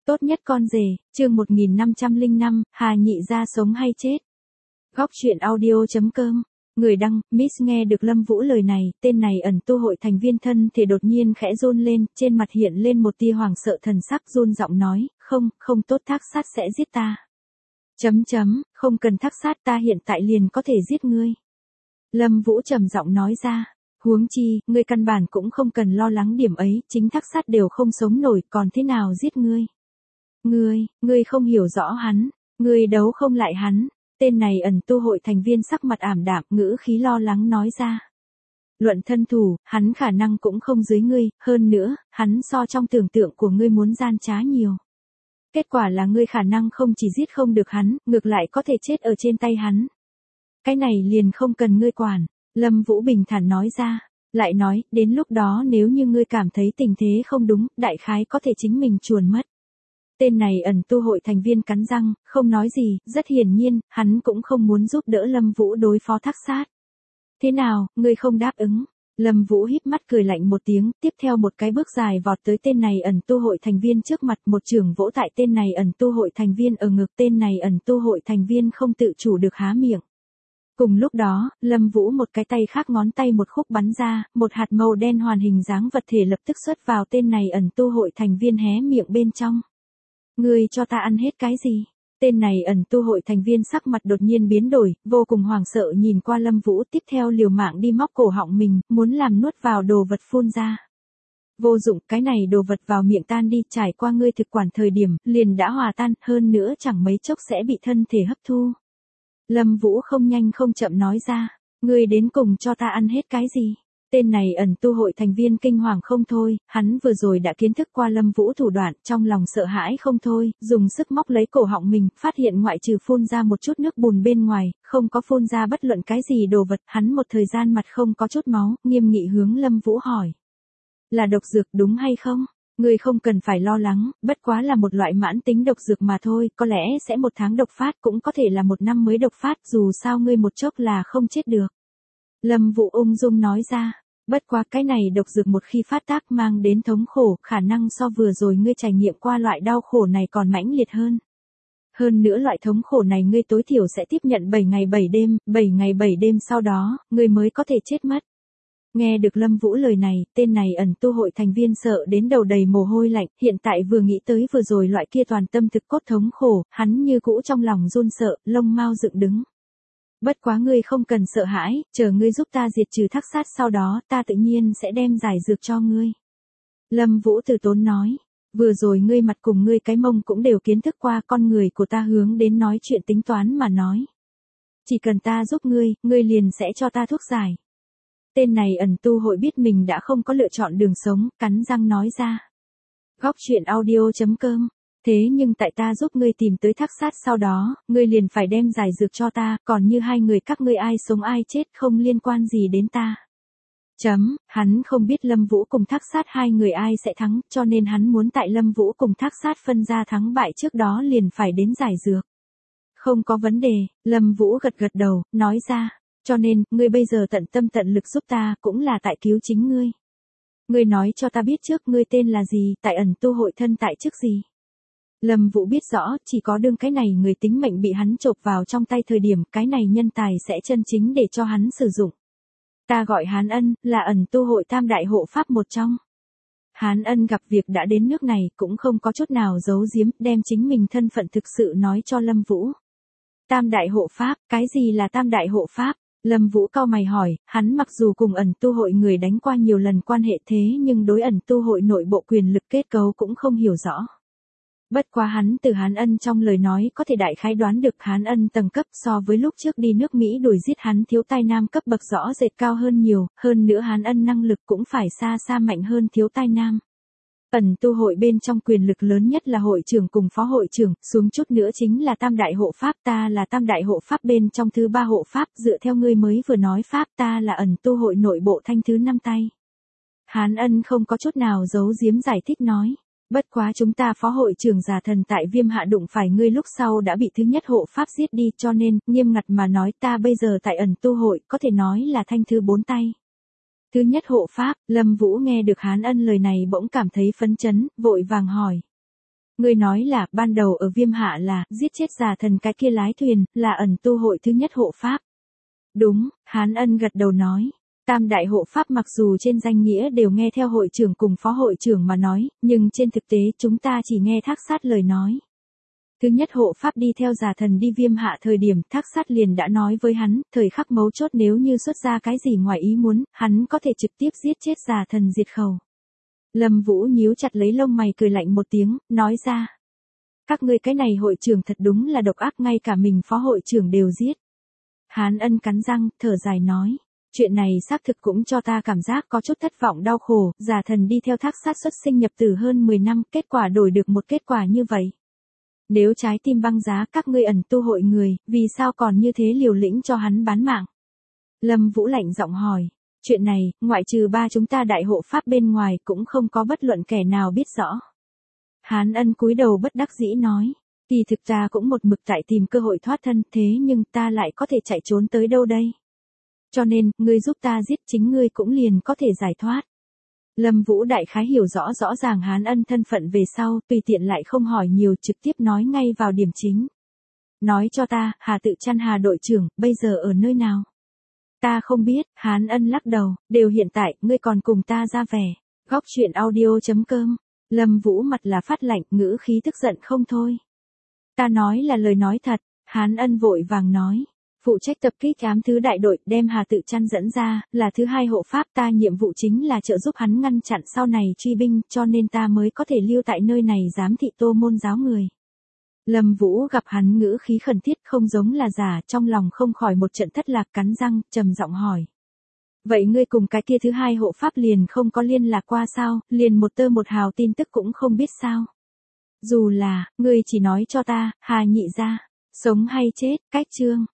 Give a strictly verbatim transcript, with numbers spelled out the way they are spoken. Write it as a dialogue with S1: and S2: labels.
S1: Tốt nhất con rể, chương một nghìn năm trăm lẻ năm, Hà Nhị Gia sống hay chết. Góc truyện audio chấm com. Người đăng, Miss nghe được Lâm Vũ lời này, tên này ẩn tu hội thành viên thân thể đột nhiên khẽ run lên, trên mặt hiện lên một tia hoảng sợ thần sắc run giọng nói, không, không tốt thác sát sẽ giết ta. Chấm chấm, không cần thác sát ta hiện tại liền có thể giết ngươi. Lâm Vũ trầm giọng nói ra. Huống chi, ngươi căn bản cũng không cần lo lắng điểm ấy, chính thác sát đều không sống nổi, còn thế nào giết ngươi? Ngươi, ngươi không hiểu rõ hắn, ngươi đấu không lại hắn. Tên này ẩn tu hội thành viên sắc mặt ảm đạm, ngữ khí lo lắng nói ra. Luận thân thủ, hắn khả năng cũng không dưới ngươi, hơn nữa, hắn so trong tưởng tượng của ngươi muốn gian trá nhiều. Kết quả là ngươi khả năng không chỉ giết không được hắn, ngược lại có thể chết ở trên tay hắn. Cái này liền không cần ngươi quản, Lâm Vũ bình thản nói ra. Lại nói, đến lúc đó nếu như ngươi cảm thấy tình thế không đúng, đại khái có thể chính mình chuồn mất. Tên này ẩn tu hội thành viên cắn răng, không nói gì, rất hiển nhiên, hắn cũng không muốn giúp đỡ Lâm Vũ đối phó thác sát. Thế nào, ngươi không đáp ứng? Lâm Vũ híp mắt cười lạnh một tiếng, tiếp theo một cái bước dài vọt tới tên này ẩn tu hội thành viên trước mặt, một chưởng vỗ tại tên này ẩn tu hội thành viên ở ngực, tên này ẩn tu hội thành viên không tự chủ được há miệng. Cùng lúc đó, Lâm Vũ một cái tay khác ngón tay một khúc bắn ra, một hạt màu đen hoàn hình dáng vật thể lập tức xuất vào tên này ẩn tu hội thành viên hé miệng bên trong. Ngươi cho ta ăn hết cái gì? Tên này ẩn tu hội thành viên sắc mặt đột nhiên biến đổi, vô cùng hoảng sợ nhìn qua Lâm Vũ, tiếp theo liều mạng đi móc cổ họng mình, muốn làm nuốt vào đồ vật phun ra. Vô dụng, cái này đồ vật vào miệng tan đi, trải qua ngươi thực quản thời điểm, liền đã hòa tan, hơn nữa chẳng mấy chốc sẽ bị thân thể hấp thu. Lâm Vũ không nhanh không chậm nói ra, ngươi đến cùng cho ta ăn hết cái gì? Tên này ẩn tu hội thành viên kinh hoàng không thôi, hắn vừa rồi đã kiến thức qua Lâm Vũ thủ đoạn, trong lòng sợ hãi không thôi, dùng sức móc lấy cổ họng mình, phát hiện ngoại trừ phun ra một chút nước bùn bên ngoài, không có phun ra bất luận cái gì đồ vật, hắn một thời gian mặt không có chút máu, nghiêm nghị hướng Lâm Vũ hỏi. Là độc dược đúng hay không? Ngươi không cần phải lo lắng, bất quá là một loại mãn tính độc dược mà thôi, có lẽ sẽ một tháng độc phát, cũng có thể là một năm mới độc phát, dù sao ngươi một chốc là không chết được. Lâm Vũ ung dung nói ra, bất quá cái này độc dược một khi phát tác mang đến thống khổ, khả năng so vừa rồi ngươi trải nghiệm qua loại đau khổ này còn mãnh liệt hơn. Hơn nữa loại thống khổ này ngươi tối thiểu sẽ tiếp nhận bảy ngày bảy đêm, bảy ngày bảy đêm sau đó, ngươi mới có thể chết mất. Nghe được Lâm Vũ lời này, tên này ẩn tu hội thành viên sợ đến đầu đầy mồ hôi lạnh, hiện tại vừa nghĩ tới vừa rồi loại kia toàn tâm thực cốt thống khổ, hắn như cũ trong lòng run sợ, lông mao dựng đứng. Bất quá ngươi không cần sợ hãi, chờ ngươi giúp ta diệt trừ thác sát sau đó, ta tự nhiên sẽ đem giải dược cho ngươi. Lâm Vũ từ tốn nói, vừa rồi ngươi mặt cùng ngươi cái mông cũng đều kiến thức qua, con người của ta hướng đến nói chuyện tính toán mà nói. Chỉ cần ta giúp ngươi, ngươi liền sẽ cho ta thuốc giải. Tên này ẩn tu hội biết mình đã không có lựa chọn đường sống, cắn răng nói ra. Góc truyện audio chấm com. Thế nhưng tại ta giúp ngươi tìm tới thác sát sau đó, ngươi liền phải đem giải dược cho ta, còn như hai người các ngươi ai sống ai chết không liên quan gì đến ta. Chấm, hắn không biết Lâm Vũ cùng thác sát hai người ai sẽ thắng, cho nên hắn muốn tại Lâm Vũ cùng thác sát phân ra thắng bại trước đó liền phải đến giải dược. Không có vấn đề, Lâm Vũ gật gật đầu, nói ra, cho nên, ngươi bây giờ tận tâm tận lực giúp ta, cũng là tại cứu chính ngươi. Ngươi nói cho ta biết trước ngươi tên là gì, tại ẩn tu hội thân tại chức gì. Lâm Vũ biết rõ, chỉ có đương cái này người tính mệnh bị hắn chộp vào trong tay thời điểm, cái này nhân tài sẽ chân chính để cho hắn sử dụng. Ta gọi Hán Ân, là ẩn tu hội tam đại hộ pháp một trong. Hán Ân gặp việc đã đến nước này, cũng không có chút nào giấu giếm, đem chính mình thân phận thực sự nói cho Lâm Vũ. Tam đại hộ pháp, cái gì là tam đại hộ pháp? Lâm Vũ cau mày hỏi, hắn mặc dù cùng ẩn tu hội người đánh qua nhiều lần quan hệ thế nhưng đối ẩn tu hội nội bộ quyền lực kết cấu cũng không hiểu rõ. Bất quá hắn từ Hán Ân trong lời nói có thể đại khái đoán được Hán Ân tầng cấp so với lúc trước đi nước Mỹ đuổi giết hắn thiếu tai nam cấp bậc rõ rệt cao hơn nhiều, hơn nữa Hán Ân năng lực cũng phải xa xa mạnh hơn thiếu tai nam. Ẩn tu hội bên trong quyền lực lớn nhất là hội trưởng cùng phó hội trưởng, xuống chút nữa chính là tam đại hộ pháp, ta là tam đại hộ pháp bên trong thứ ba hộ pháp, dựa theo ngươi mới vừa nói pháp, ta là ẩn tu hội nội bộ thanh thứ năm tay. Hán Ân không có chút nào giấu giếm giải thích nói, bất quá chúng ta phó hội trưởng giả thần tại Viêm Hạ đụng phải ngươi lúc sau đã bị thứ nhất hộ pháp giết đi, cho nên, nghiêm ngặt mà nói ta bây giờ tại ẩn tu hội, có thể nói là thanh thứ bốn tay. Thứ nhất hộ pháp, Lâm Vũ nghe được Hán Ân lời này bỗng cảm thấy phấn chấn, vội vàng hỏi. Ngươi nói là, ban đầu ở Viêm Hạ là, giết chết giả thần cái kia lái thuyền, là ẩn tu hội thứ nhất hộ pháp. Đúng, Hán Ân gật đầu nói. Tam đại hộ pháp mặc dù trên danh nghĩa đều nghe theo hội trưởng cùng phó hội trưởng mà nói, nhưng trên thực tế chúng ta chỉ nghe Thác Sát lời nói. Thứ nhất hộ pháp đi theo giả thần đi Viêm Hạ thời điểm, Thác Sát liền đã nói với hắn, thời khắc mấu chốt nếu như xuất ra cái gì ngoài ý muốn, hắn có thể trực tiếp giết chết giả thần diệt khẩu. Lâm Vũ nhíu chặt lấy lông mày cười lạnh một tiếng, nói ra. Các ngươi cái này hội trưởng thật đúng là độc ác, ngay cả mình phó hội trưởng đều giết. Hán Ân cắn răng, thở dài nói. Chuyện này xác thực cũng cho ta cảm giác có chút thất vọng đau khổ, giả thần đi theo Thác Sát xuất sinh nhập tử hơn mười năm, kết quả đổi được một kết quả như vậy. Nếu trái tim băng giá các ngươi ẩn tu hội người, vì sao còn như thế liều lĩnh cho hắn bán mạng? Lâm Vũ lạnh giọng hỏi. Chuyện này, ngoại trừ ba chúng ta đại hộ pháp bên ngoài cũng không có bất luận kẻ nào biết rõ. Hán Ân cúi đầu bất đắc dĩ nói. Kỳ thực ta cũng một mực tại tìm cơ hội thoát thân, thế nhưng ta lại có thể chạy trốn tới đâu đây? Cho nên, ngươi giúp ta giết chính ngươi cũng liền có thể giải thoát. Lâm Vũ đại khái hiểu rõ rõ ràng Hán Ân thân phận về sau, tùy tiện lại không hỏi nhiều, trực tiếp nói ngay vào điểm chính. Nói cho ta, Hà Tự Chăn Hà đội trưởng, bây giờ ở nơi nào? Ta không biết, Hán Ân lắc đầu, đều hiện tại, ngươi còn cùng ta ra vẻ. Góc truyện audio chấm com. Lâm Vũ mặt là phát lạnh, ngữ khí tức giận không thôi. Ta nói là lời nói thật, Hán Ân vội vàng nói. Phụ trách tập kích ám thứ đại đội, đem Hà Tự Chăn dẫn ra, là thứ hai hộ pháp, ta nhiệm vụ chính là trợ giúp hắn ngăn chặn sau này truy binh, cho nên ta mới có thể lưu tại nơi này giám thị Tô môn giáo người. Lâm Vũ gặp hắn ngữ khí khẩn thiết không giống là giả, trong lòng không khỏi một trận thất lạc, cắn răng, trầm giọng hỏi. Vậy ngươi cùng cái kia thứ hai hộ pháp liền không có liên lạc qua sao, liền một tơ một hào tin tức cũng không biết sao? Dù là, ngươi chỉ nói cho ta, Hà nhị gia, sống hay chết, cách chương.